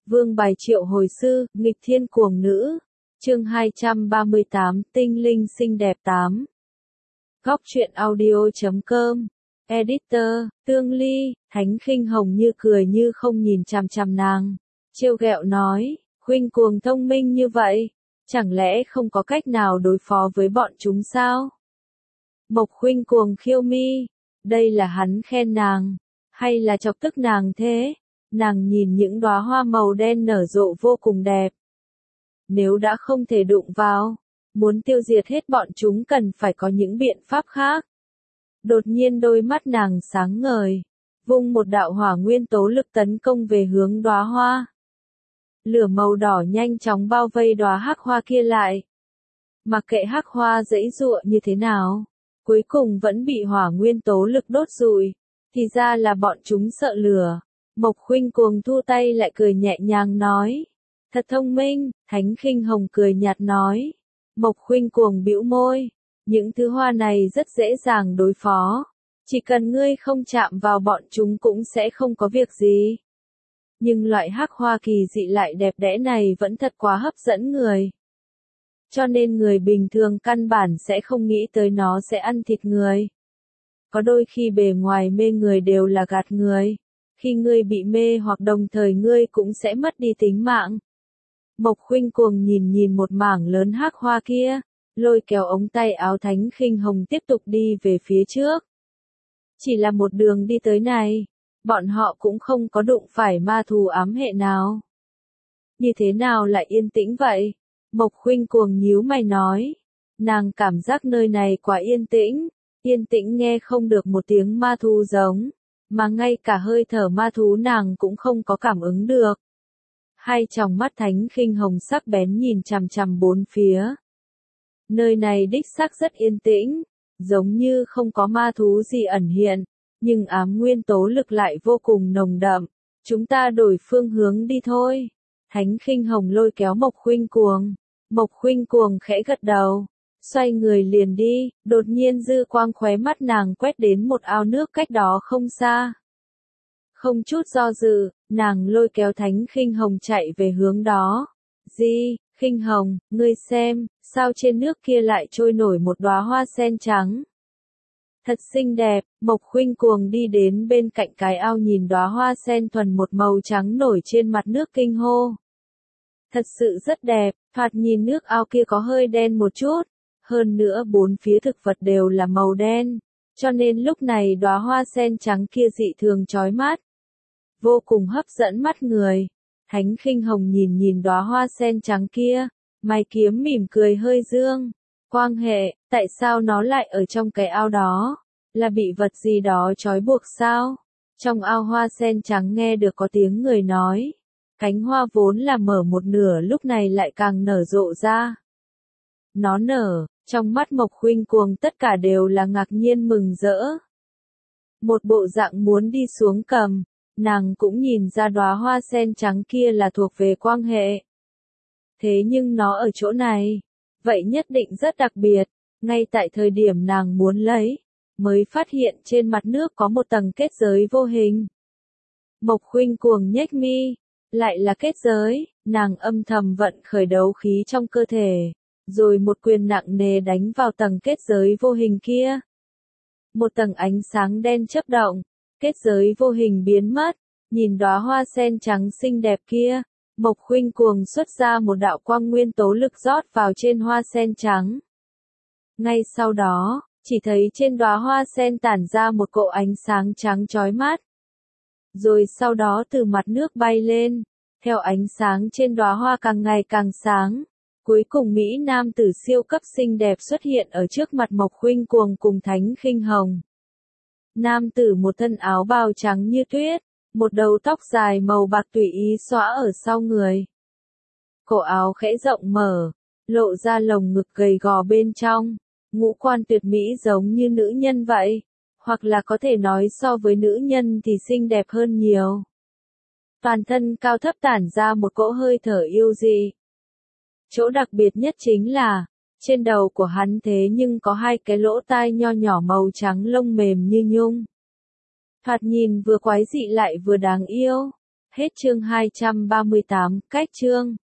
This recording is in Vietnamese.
Vương bài triệu hồi sư, nghịch thiên cuồng nữ. Chương 238, tinh linh xinh đẹp 8. Góc truyện audio.com. Editor, Tương Ly, Thánh Khinh Hồng như cười như không nhìn chằm chằm nàng. Trêu ghẹo nói, khuynh cuồng thông minh như vậy, chẳng lẽ không có cách nào đối phó với bọn chúng sao? Mộc khuynh cuồng khiêu mi, đây là hắn khen nàng, hay là chọc tức nàng thế? Nàng nhìn những đóa hoa màu đen nở rộ vô cùng đẹp. Nếu đã không thể đụng vào, muốn tiêu diệt hết bọn chúng cần phải có những biện pháp khác. Đột nhiên đôi mắt nàng sáng ngời, vung một đạo hỏa nguyên tố lực tấn công về hướng đóa hoa. Lửa màu đỏ nhanh chóng bao vây đóa hắc hoa kia lại. Mặc kệ hắc hoa giãy giụa như thế nào, cuối cùng vẫn bị hỏa nguyên tố lực đốt rụi. Thì ra là bọn chúng sợ lửa. Mộc khuynh cuồng thu tay lại cười nhẹ nhàng nói. Thật thông minh, Thánh Khinh Hồng cười nhạt nói. Mộc khuynh cuồng bĩu môi. Những thứ hoa này rất dễ dàng đối phó. Chỉ cần ngươi không chạm vào bọn chúng cũng sẽ không có việc gì. Nhưng loại hắc hoa kỳ dị lại đẹp đẽ này vẫn thật quá hấp dẫn người. Cho nên người bình thường căn bản sẽ không nghĩ tới nó sẽ ăn thịt người. Có đôi khi bề ngoài mê người đều là gạt người. Khi ngươi bị mê hoặc đồng thời ngươi cũng sẽ mất đi tính mạng. Mộc khuynh cuồng nhìn một mảng lớn hắc hoa kia, lôi kéo ống tay áo Thánh Khinh Hồng tiếp tục đi về phía trước. Chỉ là một đường đi tới này, bọn họ cũng không có đụng phải ma thú ám hệ nào. Như thế nào lại yên tĩnh vậy? Mộc khuynh cuồng nhíu mày nói. Nàng cảm giác nơi này quá yên tĩnh nghe không được một tiếng ma thú giống, mà ngay cả hơi thở ma thú nàng cũng không có cảm ứng được. Hai tròng mắt Thánh Khinh Hồng sắc bén nhìn chằm chằm bốn phía. Nơi này đích xác rất yên tĩnh, giống như không có ma thú gì ẩn hiện, nhưng ám nguyên tố lực lại vô cùng nồng đậm. Chúng ta đổi phương hướng đi thôi. Thánh Khinh Hồng lôi kéo Mộc khuynh cuồng. Mộc khuynh cuồng khẽ gật đầu, xoay người liền đi. Đột nhiên dư quang khóe mắt nàng quét đến một ao nước cách đó không xa. Không chút do dự, nàng lôi kéo Thánh Khinh Hồng chạy về hướng đó. Di, Khinh Hồng, ngươi xem, sao trên nước kia lại trôi nổi một đóa hoa sen trắng. Thật xinh đẹp. Mộc khuynh cuồng đi đến bên cạnh cái ao nhìn đóa hoa sen thuần một màu trắng nổi trên mặt nước kinh hô. Thật sự rất đẹp, thoạt nhìn nước ao kia có hơi đen một chút, hơn nữa bốn phía thực vật đều là màu đen, cho nên lúc này đóa hoa sen trắng kia dị thường chói mắt, vô cùng hấp dẫn mắt người. Thánh Khinh Hồng nhìn đóa hoa sen trắng kia, mày kiếm mỉm cười hơi dương. Quang hệ, tại sao nó lại ở trong cái ao đó? Là bị vật gì đó trói buộc sao? Trong ao hoa sen trắng nghe được có tiếng người nói. Cánh hoa vốn là mở một nửa lúc này lại càng nở rộ ra. Nó nở, trong mắt Mộc khuynh cuồng tất cả đều là ngạc nhiên mừng rỡ. Một bộ dạng muốn đi xuống cầm, nàng cũng nhìn ra đóa hoa sen trắng kia là thuộc về quang hệ. Thế nhưng nó ở chỗ này, vậy nhất định rất đặc biệt. Ngay tại thời điểm nàng muốn lấy, mới phát hiện trên mặt nước có một tầng kết giới vô hình. Mộc khuynh cuồng nhếch mi, lại là kết giới. Nàng âm thầm vận khởi đấu khí trong cơ thể, rồi một quyền nặng nề đánh vào tầng kết giới vô hình kia. Một tầng ánh sáng đen chớp động, kết giới vô hình biến mất. Nhìn đóa hoa sen trắng xinh đẹp kia, Mộc khuynh cuồng xuất ra một đạo quang nguyên tố lực rót vào trên hoa sen trắng. Ngay sau đó, chỉ thấy trên đóa hoa sen tản ra một cỗ ánh sáng trắng chói mắt. Rồi sau đó từ mặt nước bay lên, theo ánh sáng trên đóa hoa càng ngày càng sáng. Cuối cùng Mỹ nam tử siêu cấp xinh đẹp xuất hiện ở trước mặt Mộc khuynh cuồng cùng Thánh Khinh Hồng. Nam tử một thân áo bào trắng như tuyết, một đầu tóc dài màu bạc tùy ý xõa ở sau người. Cổ áo khẽ rộng mở, lộ ra lồng ngực gầy gò bên trong, ngũ quan tuyệt mỹ giống như nữ nhân vậy, hoặc là có thể nói so với nữ nhân thì xinh đẹp hơn nhiều. Toàn thân cao thấp tản ra một cỗ hơi thở yêu dị. Chỗ đặc biệt nhất chính là, trên đầu của hắn thế nhưng có hai cái lỗ tai nho nhỏ màu trắng lông mềm như nhung. Thoạt nhìn vừa quái dị lại vừa đáng yêu. Hết chương 238, cách chương